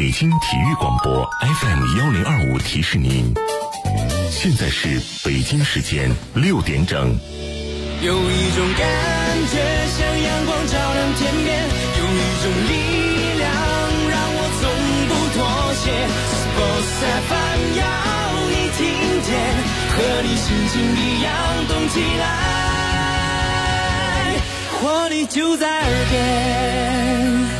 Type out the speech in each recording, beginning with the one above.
北京体育广播 FM1025提示您，现在是北京时间6点整。 有一种感觉像阳光照亮天边，有一种力量让我从不妥协。Sports FM 要你听见，和你心情一样动起来，活力就在耳边。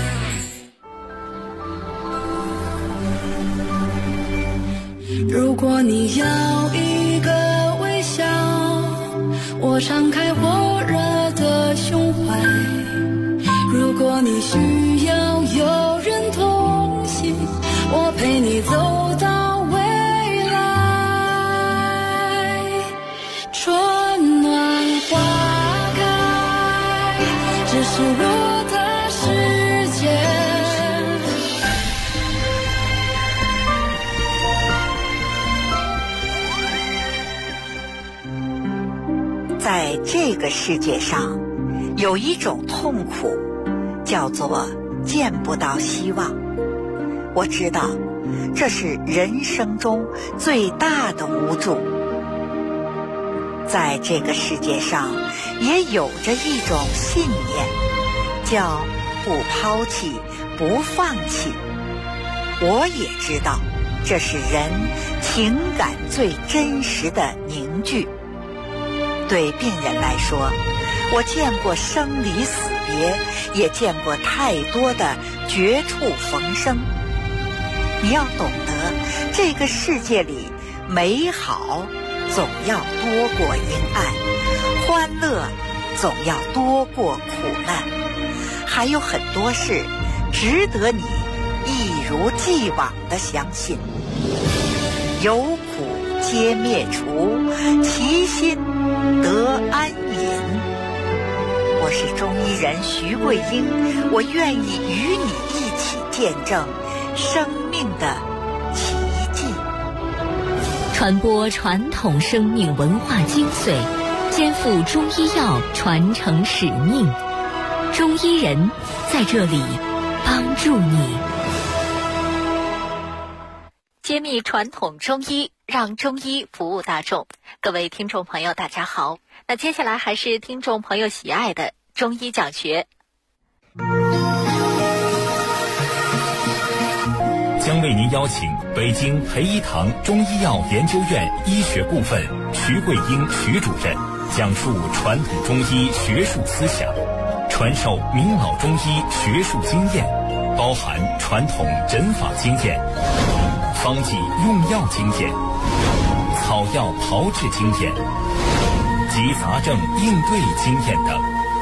如果你要一个微笑，我敞开火热的胸怀。如果你需要有人同行，我陪你走到未来。春暖花开，这是我的世界。 在这个世界上，有一种痛苦，叫做见不到希望。我知道，这是人生中最大的无助。在这个世界上，也有着一种信念，叫不抛弃，不放弃。我也知道，这是人情感最真实的凝聚。对病人来说，我见过生离死别，也见过太多的绝处逢生。你要懂得，这个世界里美好总要多过阴暗，欢乐总要多过苦难，还有很多事值得你一如既往地相信。有苦皆灭除，其心得安隐。我是中医人徐桂英，我愿意与你一起见证生命的奇迹， 传播传统生命文化精髓，肩负中医药传承使命。中医人在这里帮助你，揭秘传统中医，让中医服务大众。各位听众朋友大家好，那接下来还是听众朋友喜爱的中医讲学， 将为您邀请北京培一堂中医药研究院医学部分徐桂英徐主任讲述传统中医学术思想，传授明老中医学术经验，包含传统诊法经验、方剂用药经验、草药炮制经验及杂症应对经验等。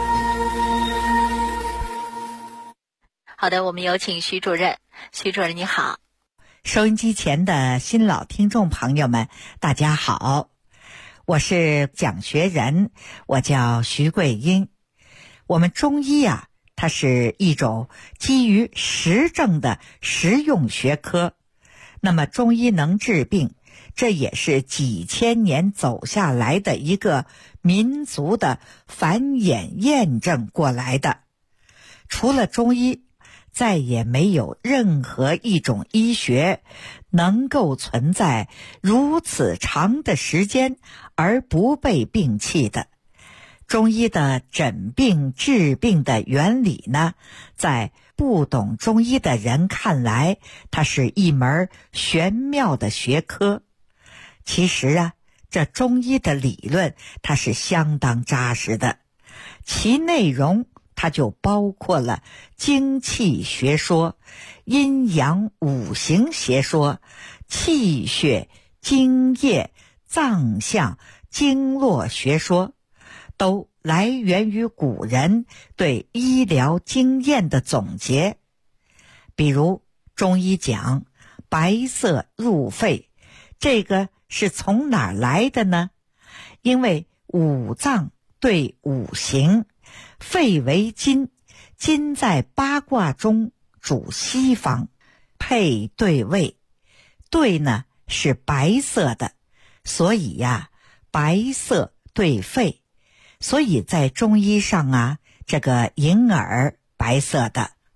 好的，我们有请徐主任。徐主任你好。 收音机前的新老听众朋友们大家好，我是讲学人，我叫徐桂英。我们中医啊，它是一种基于实证的实用学科。那么中医能治病，这也是几千年走下来的一个民族的繁衍验证过来的。除了中医，再也没有任何一种医学能够存在如此长的时间而不被摒弃的。中医的诊病治病的原理呢，在不懂中医的人看来，它是一门玄妙的学科。其实啊，这中医的理论它是相当扎实的，其内容它就包括了精气学说、阴阳五行学说、气血、津液、脏象、经络学说，都来源于古人对医疗经验的总结。比如中医讲白色入肺，这个是从哪儿来的呢？因为五脏对五行，肺为金，金在八卦中主西方，配对位，对呢是白色的，所以呀，白色对肺。所以在中医上啊，这个银耳白色的，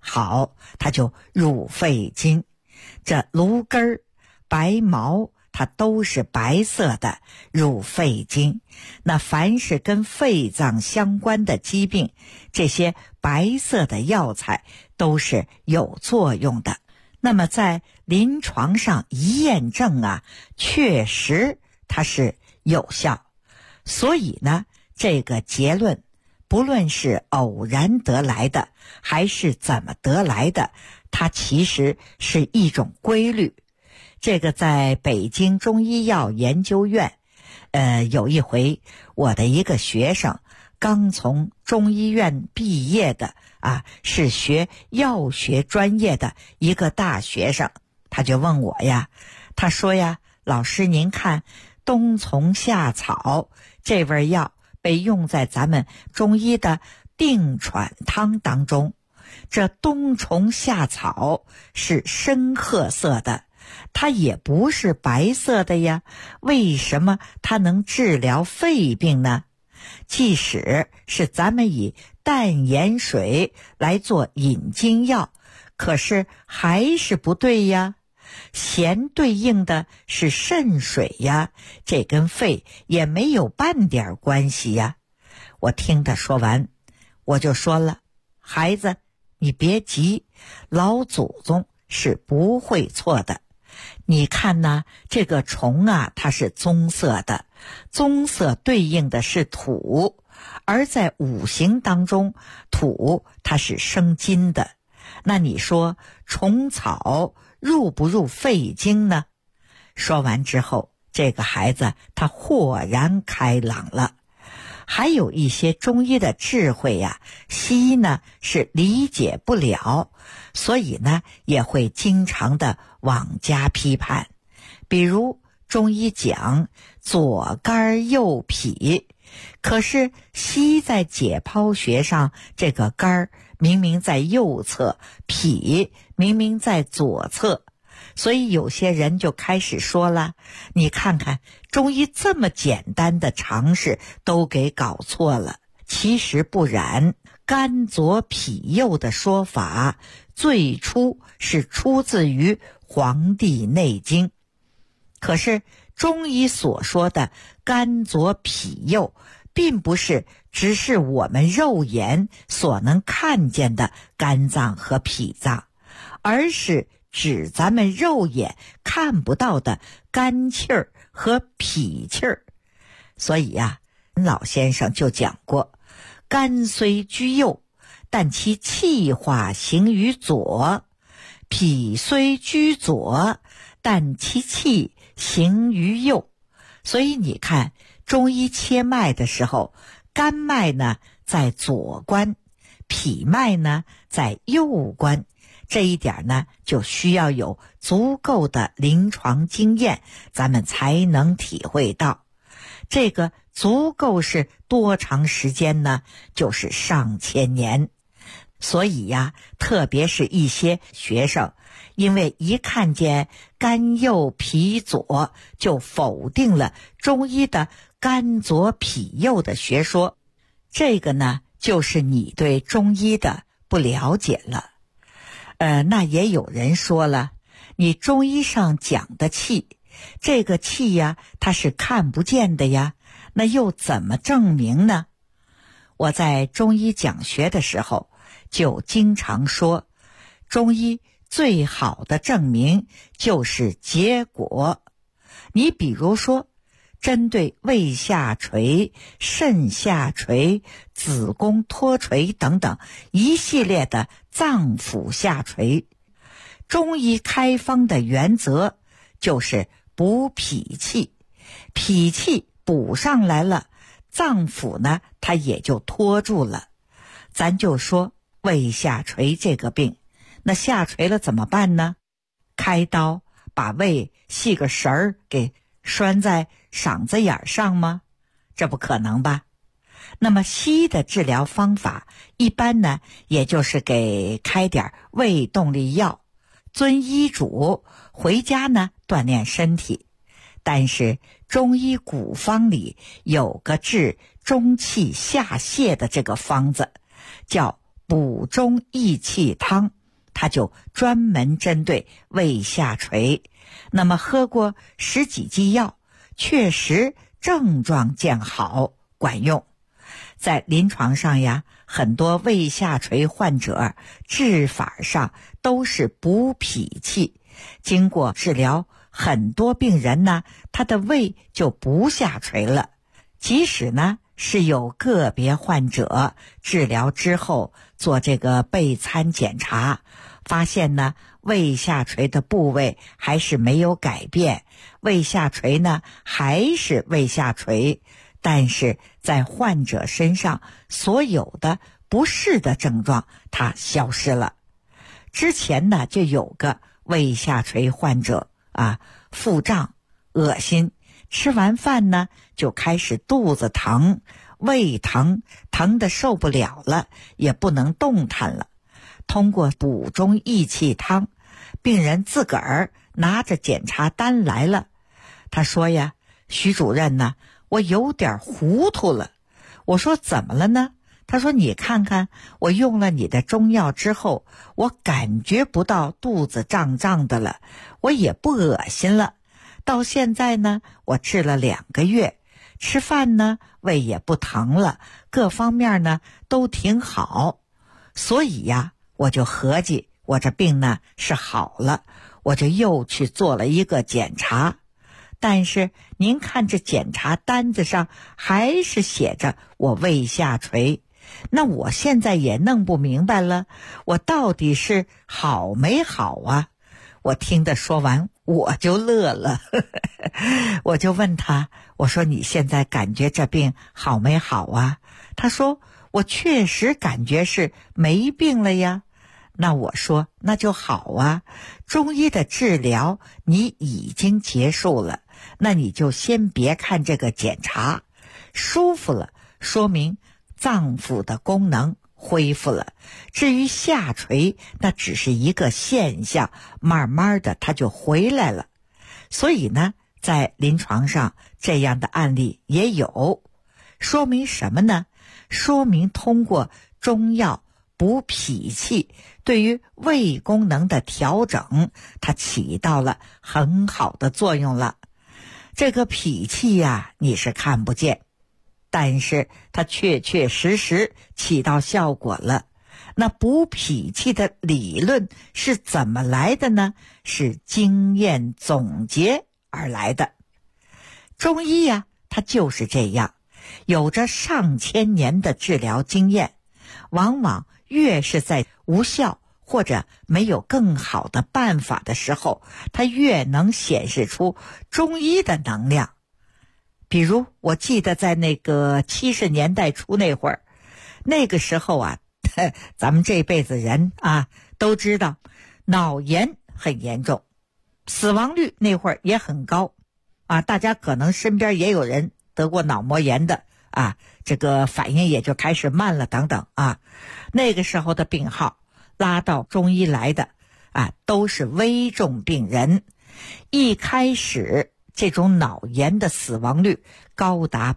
好，它就入肺经。这芦根儿、白毛它都是白色的，入肺经。那凡是跟肺脏相关的疾病，这些白色的药材都是有作用的。那么在临床上一验证啊，确实它是有效。所以呢，这个结论不论是偶然得来的还是怎么得来的，它其实是一种规律。这个在北京中医药研究院有一回，我的一个学生刚从中医院毕业的是学药学专业的一个大学生，他就问我呀，他说呀，老师您看冬虫夏草这味药被用在咱们中医的定喘汤当中，这冬虫夏草是深褐色的，它也不是白色的呀，为什么它能治疗肺病呢？即使是咱们以淡盐水来做引经药，可是还是不对呀。咸对应的是肾水呀，这跟肺也没有半点关系呀。我听他说完，我就说了，孩子，你别急，老祖宗是不会错的。你看呢，这个虫啊，它是棕色的，棕色对应的是土，而在五行当中，土它是生金的。那你说虫草入不入肺经呢？说完之后，这个孩子他豁然开朗了。还有一些中医的智慧呀，西医呢是理解不了，所以呢也会经常的往加批判。比如中医讲左肝右脾，可是西医在解剖学上，这个肝明明在右侧，脾明明在左侧，所以有些人就开始说了，你看看中医这么简单的常识都给搞错了。其实不然，肝左脾右的说法最初是出自于《黄帝内经》，可是中医所说的肝左脾右并不是只是我们肉眼所能看见的肝脏和脾脏，而是指咱们肉眼看不到的肝气儿和脾气儿。所以呀，老先生就讲过，肝虽居右，但其气化行于左；脾虽居左，但其气行于右。所以你看，中医切脉的时候，肝脉呢在左关，脾脉呢在右关。这一点呢，就需要有足够的临床经验，咱们才能体会到。这个足够是多长时间呢？就是上千年。所以呀，特别是一些学生，因为一看见肝右脾左，就否定了中医的肝左脾右的学说。这个呢，就是你对中医的不了解了。那也有人说了，你中医上讲的气，这个气呀，它是看不见的呀，那又怎么证明呢？我在中医讲学的时候，就经常说，中医最好的证明就是结果。你比如说，针对胃下垂、肾下垂、子宫脱垂等等一系列的脏腑下垂，中医开方的原则就是补脾气，脾气补上来了，脏腑呢它也就拖住了。咱就说胃下垂这个病，那下垂了怎么办呢？开刀把胃系个绳儿给拴在嗓子眼上吗？这不可能吧。那么西医的治疗方法一般呢，也就是给开点胃动力药，遵医嘱回家呢锻炼身体。但是中医古方里有个治中气下泻的这个方子，叫补中益气汤， 他就专门针对胃下垂。那么喝过10几剂药，确实症状见好，管用。在临床上呀，很多胃下垂患者治法上都是补脾气，经过治疗，很多病人呢，他的胃就不下垂了。即使呢是有个别患者治疗之后做这个钡餐检查，发现呢胃下垂的部位还是没有改变，胃下垂呢还是胃下垂，但是在患者身上所有的不适的症状它消失了。之前呢就有个胃下垂患者腹胀、恶心，吃完饭呢就开始肚子疼、胃疼，疼得受不了了，也不能动弹了。通过补中益气汤，病人自个儿拿着检查单来了。他说呀，徐主任呢，我有点糊涂了。我说怎么了呢？他说你看看，我用了你的中药之后，我感觉不到肚子胀胀的了，我也不恶心了。到现在呢，我治了2个月，吃饭呢胃也不疼了，各方面呢都挺好。所以呀，我就合计我这病呢是好了，我就又去做了一个检查。但是您看这检查单子上还是写着我胃下垂，那我现在也弄不明白了，我到底是好没好啊？我听他说完我就乐了我就问他，我说你现在感觉这病好没好啊？他说我确实感觉是没病了呀。那我说那就好啊，中医的治疗你已经结束了，那你就先别看这个检查，舒服了说明脏腑的功能恢复了，至于下垂那只是一个现象，慢慢的它就回来了。所以呢，在临床上这样的案例也有，说明什么呢？说明通过中药补脾气，对于胃功能的调整，它起到了很好的作用了。这个脾气呀，你是看不见，但是它确确实实起到效果了。那补脾气的理论是怎么来的呢？是经验总结而来的。中医呀，它就是这样，有着上千年的治疗经验，往往越是在无效或者没有更好的办法的时候，它越能显示出中医的能量。比如我记得在那个70年代初那会儿，那个时候啊，咱们这辈子人都知道脑炎很严重，死亡率那会儿也很高大家可能身边也有人得过脑膜炎的这个反应也就开始慢了等等那个时候的病号拉到中医来的都是危重病人，一开始这种脑炎的死亡率高达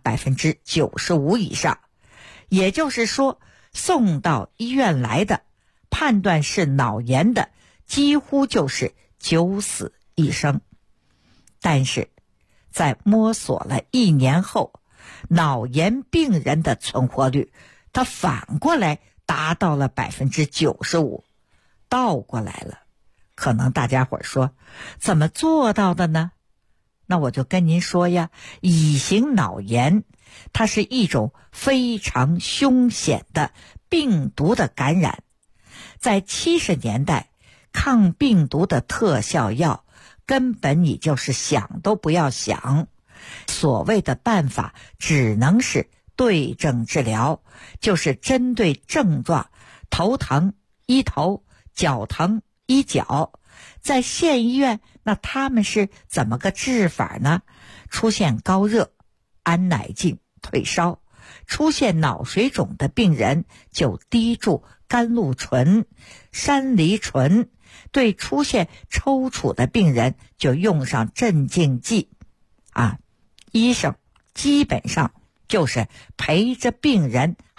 95%以上，也就是说送到医院来的判断是脑炎的几乎就是9死1生。但是在摸索了1年后，脑炎病人的存活率它反过来达到了95%，倒过来了。可能大家伙说怎么做到的呢？那我就跟您说呀，乙型脑炎它是一种非常凶险的病毒的感染。在70年代，抗病毒的特效药根本你就是想都不要想，所谓的办法只能是对症治疗，就是针对症状，头疼医头，脚疼医脚。在县医院，那他们是怎么个治法呢？出现高热，安乃近退烧；出现脑水肿的病人就滴注甘露醇、山梨醇；对出现抽搐的病人就用上镇静剂。医生基本上就是陪着病人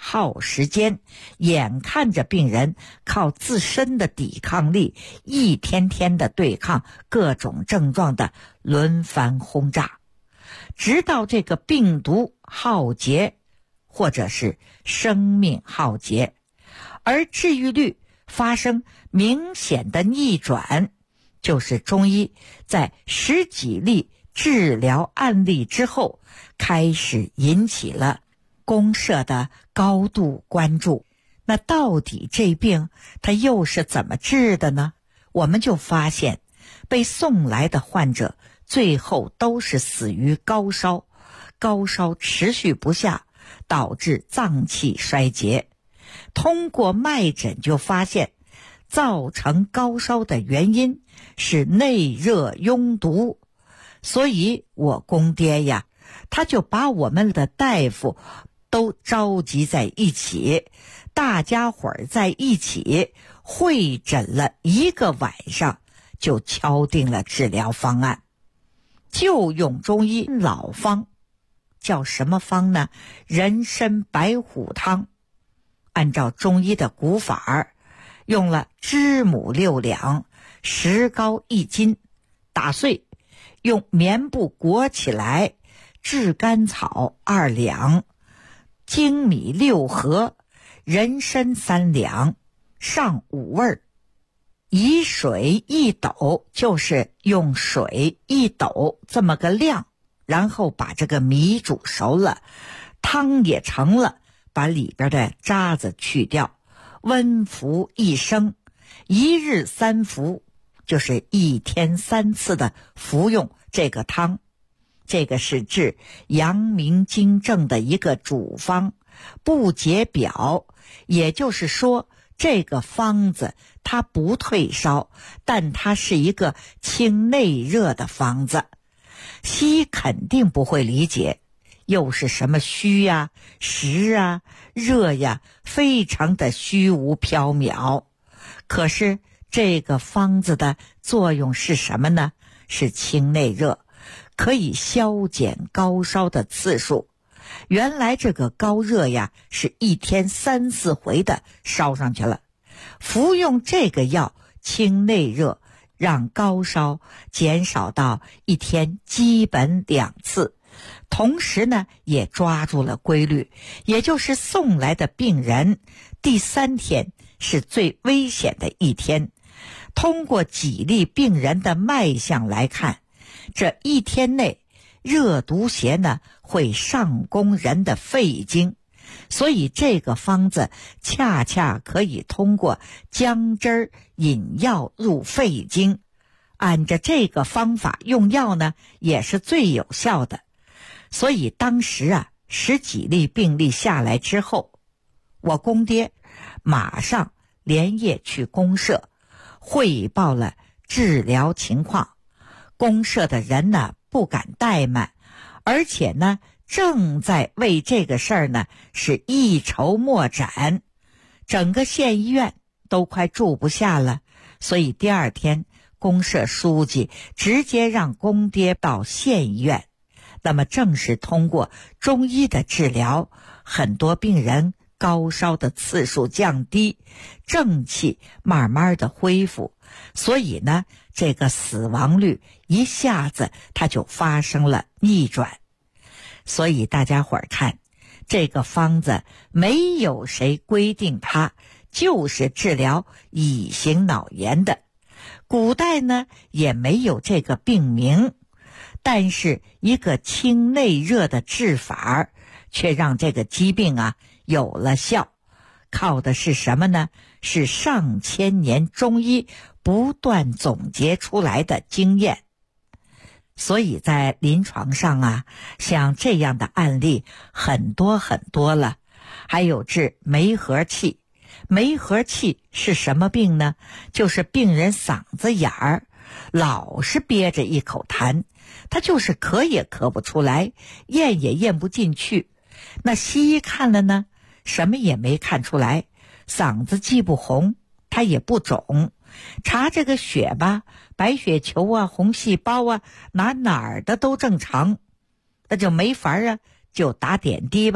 耗时间，眼看着病人靠自身的抵抗力一天天的对抗各种症状的轮番轰炸，直到这个病毒耗竭，或者是生命耗竭，而治愈率发生明显的逆转，就是中医在10几例治疗案例之后，开始引起了公社的高度关注。那到底这病它又是怎么治的呢？我们就发现，被送来的患者最后都是死于高烧，高烧持续不下，导致脏器衰竭。通过脉诊就发现，造成高烧的原因是内热壅毒。所以我公爹呀，他就把我们的大夫都召集在一起，大家伙儿在一起会诊了1个晚上，就敲定了治疗方案，就用中医老方，叫什么方呢？人参白虎汤。按照中医的古法，用了知母6两，石膏1斤，打碎，用棉布裹起来，炙甘草2两，粳米6合，人参3两，上5味，以水1斗，就是用水1斗这么个量，然后把这个米煮熟了，汤也成了，把里边的渣子去掉，温服1升，1日3服，就是1天3次的服用这个汤。这个是治阳明经症的一个主方，不解表，也就是说这个方子它不退烧，但它是一个清内热的方子。西医肯定不会理解，又是什么虚呀、实啊、热呀，非常的虚无缥缈。可是这个方子的作用是什么呢？是清内热，可以消减高烧的次数。原来这个高热呀，是1天3、4回的烧上去了，服用这个药清内热，让高烧减少到1天基本2次。同时呢，也抓住了规律，也就是送来的病人第3天是最危险的一天。通过几例病人的脉象来看，这1天内热毒邪呢会上攻人的肺经，所以这个方子恰恰可以通过姜汁儿引药入肺经。按着这个方法用药呢，也是最有效的。所以当时啊，10几例病例下来之后，我公爹马上连夜去公社汇报了治疗情况。公社的人呢不敢怠慢，而且呢正在为这个事儿呢是一筹莫展，整个县医院都快住不下了。所以第2天公社书记直接让公爹到县医院。那么正是通过中医的治疗，很多病人高烧的次数降低，正气慢慢的恢复，所以呢这个死亡率一下子它就发生了逆转。所以大家伙儿看，这个方子没有谁规定它就是治疗乙型脑炎的，古代呢也没有这个病名，但是一个清内热的治法却让这个疾病啊有了效。靠的是什么呢？是上千年中医不断总结出来的经验。所以在临床上啊，像这样的案例很多很多了。还有治梅核气。梅核气是什么病呢？就是病人嗓子眼儿老是憋着一口痰，他就是咳也咳不出来，咽也咽不进去。那西医看了呢，什么也没看出来，嗓子既不红，它也不肿。查这个血吧，白血球啊、红细胞啊，哪儿的都正常。那就没法啊，就打点滴吧，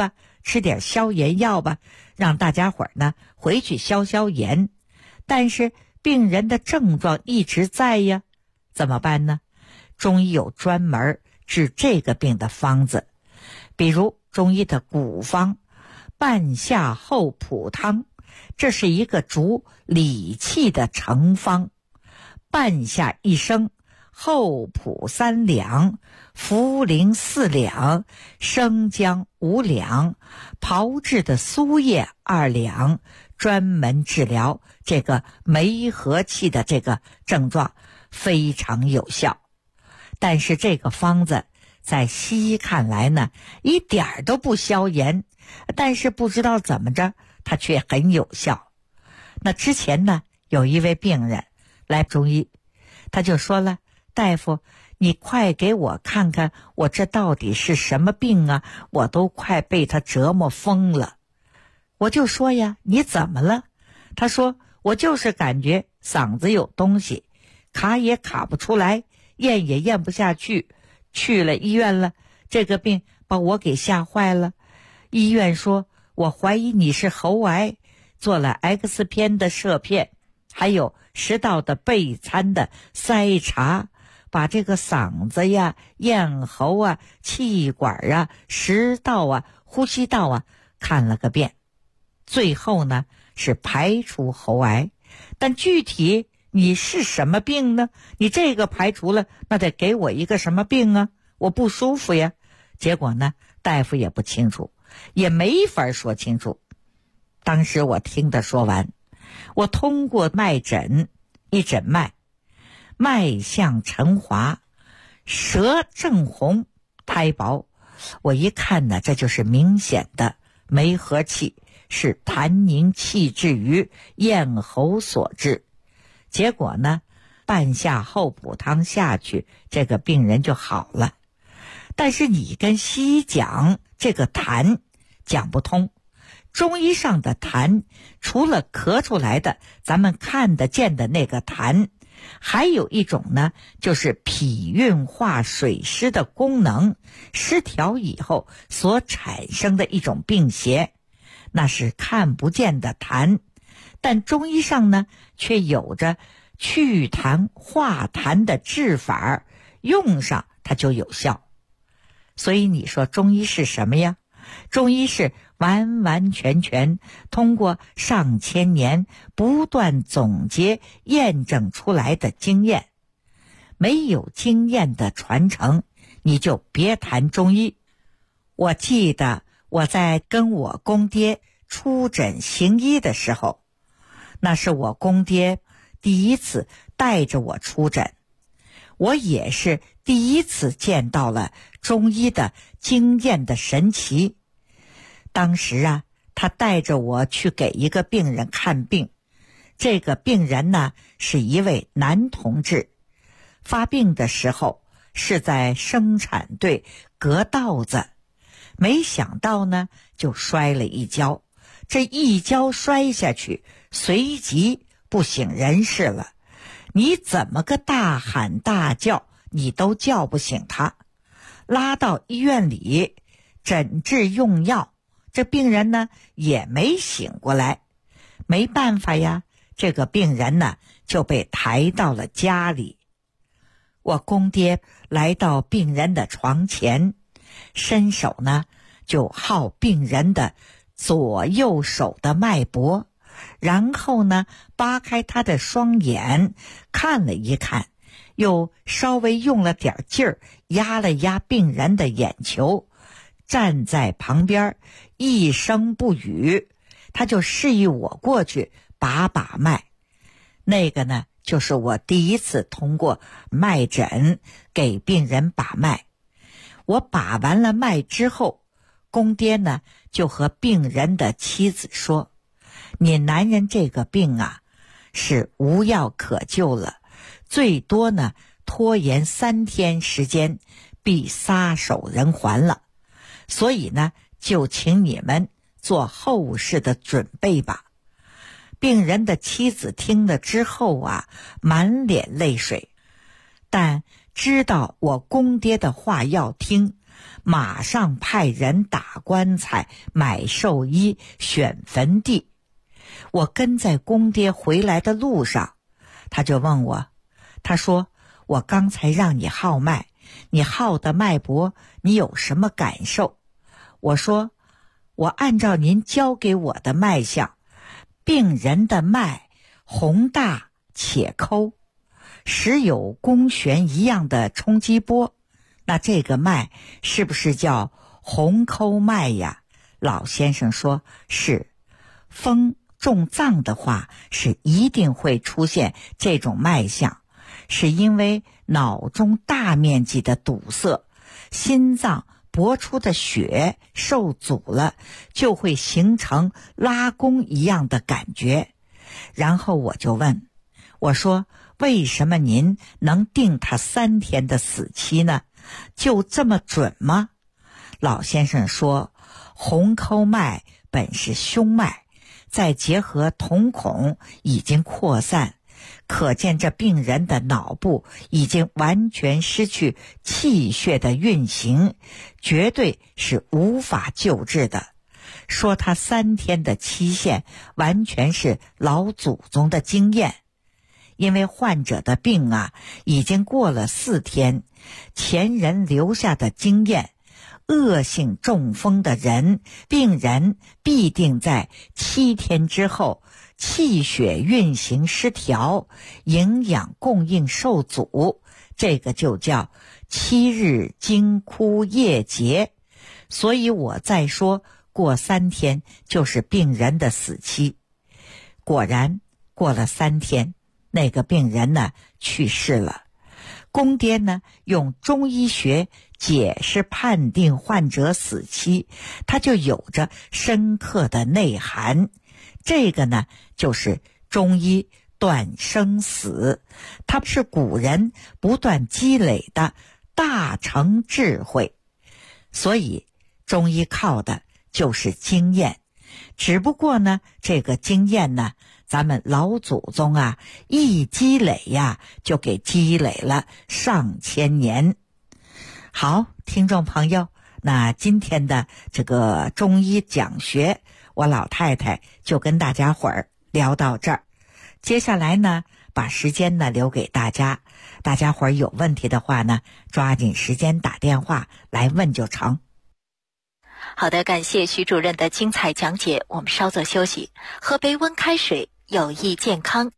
吃点消炎药吧，让大家伙儿呢回去消消炎。但是病人的症状一直在呀，怎么办呢？中医有专门治这个病的方子，比如中医的古方半夏厚朴汤，这是一个主理气的成方。半夏1升，厚朴3两，茯苓4两，生姜5两，炮制的苏叶2两，专门治疗这个梅核气的这个症状，非常有效。但是这个方子在西医看来呢，一点儿都不消炎，但是不知道怎么着，它却很有效。那之前呢，有一位病人来中医，他就说了，大夫，你快给我看看，我这到底是什么病啊？我都快被他折磨疯了。我就说呀，你怎么了？他说，我就是感觉嗓子有东西，卡也卡不出来，咽也咽不下去，去了医院了，这个病把我给吓坏了。医院说，我怀疑你是喉癌，做了 X 片的摄片，还有食道的钡餐的筛查，把这个嗓子呀、咽喉啊、气管啊、食道啊、呼吸道啊看了个遍，最后呢是排除喉癌。但具体你是什么病呢？你这个排除了，那得给我一个什么病啊？我不舒服呀。结果呢，大夫也不清楚，也没法说清楚。当时我听他说完，我通过脉诊一诊脉，脉象沉滑，舌正红，苔薄。我一看呢，这就是明显的梅核气，是痰凝气滞于咽喉所致。结果呢，半夏厚朴汤下去，这个病人就好了。但是你跟西医讲这个痰讲不通，中医上的痰除了咳出来的咱们看得见的那个痰，还有一种呢，就是脾运化水湿的功能失调以后所产生的一种病邪，那是看不见的痰。但中医上呢，却有着祛痰化痰的治法，用上它就有效。所以你说中医是什么呀？中医是完完全全通过上千年不断总结验证出来的经验。没有经验的传承，你就别谈中医。我记得我在跟我公爹出诊行医的时候，那是我公爹第一次带着我出诊，我也是第一次见到了中医的经验的神奇。当时啊，他带着我去给一个病人看病，这个病人呢是一位男同志，发病的时候是在生产队割稻子，没想到呢就摔了一跤，这一跤摔下去，随即不省人事了。你怎么个大喊大叫，你都叫不醒他。拉到医院里诊治用药，这病人呢也没醒过来。没办法呀，这个病人呢就被抬到了家里。我公爹来到病人的床前，伸手呢就号病人的左右手的脉搏，然后呢扒开他的双眼看了一看，又稍微用了点劲儿压了压病人的眼球，站在旁边一声不语，他就示意我过去把把脉。那个呢就是我第一次通过脉诊给病人把脉。我把完了脉之后，公爹呢就和病人的妻子说，你男人这个病啊是无药可救了，最多呢拖延3天时间必撒手人寰了，所以呢就请你们做后事的准备吧。病人的妻子听了之后啊，满脸泪水，但知道我公爹的话要听， 马上派人打棺材、买寿衣、选坟地。我跟在公爹回来的路上，他就问我，他说，我刚才让你号脉，你号的脉搏，你有什么感受？我说，我按照您教给我的脉象，病人的脉宏大且抠，时有弓弦一样的冲击波，那这个脉是不是叫宏抠脉呀？老先生说，是。风重脏的话，是一定会出现这种脉象，是因为脑中大面积的堵塞，心脏搏出的血受阻了，就会形成拉弓一样的感觉。然后我就问，我说，为什么您能定他3天的死期呢？就这么准吗？老先生说，宏抠脉本是胸脉，再结合瞳孔已经扩散，可见这病人的脑部已经完全失去气血的运行，绝对是无法救治的。说他3天的期限完全是老祖宗的经验，因为患者的病啊已经过了4天，前人留下的经验，恶性中风的人，病人必定在7天之后气血运行失调，营养供应受阻，这个就叫7日经枯夜竭。所以我再说过3天就是病人的死期。果然过了3天，那个病人呢去世了。公爹呢用中医学解释判定患者死期，它就有着深刻的内涵。这个呢就是中医断生死，它是古人不断积累的大成智慧。所以中医靠的就是经验，只不过呢这个经验呢，咱们老祖宗啊一积累呀，就给积累了上千年。好，听众朋友，那今天的这个中医讲学，我老太太就跟大家伙儿聊到这儿。接下来呢，把时间呢留给大家，大家伙儿有问题的话呢，抓紧时间打电话来问就成。 好的，感谢徐主任的精彩讲解，我们稍作休息，喝杯温开水，有益健康。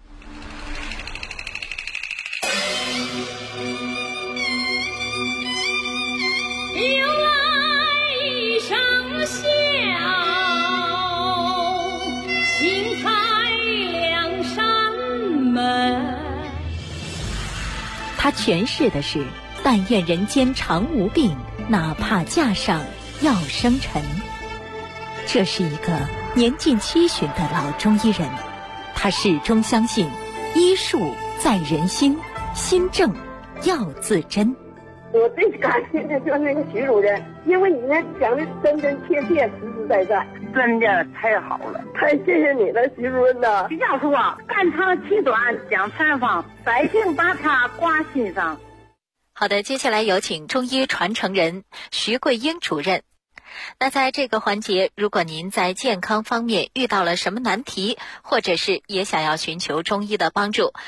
有来一声笑，轻踩两扇门。 他诠释的是，但愿人间常无病，哪怕架上要生尘。这是一个年近70的老中医人，他始终相信医术在人心，心正要自珍。 我最感谢的就是那个徐主任，因为你那讲的真真切切、实实在在，真的太好了，太谢谢你了，徐主任呐！ 徐教授啊，肝长气短讲采访，百姓把他挂心上。 好的，接下来有请中医传承人徐桂英主任。那在这个环节，如果您在健康方面遇到了什么难题，或者是也想要寻求中医的帮助，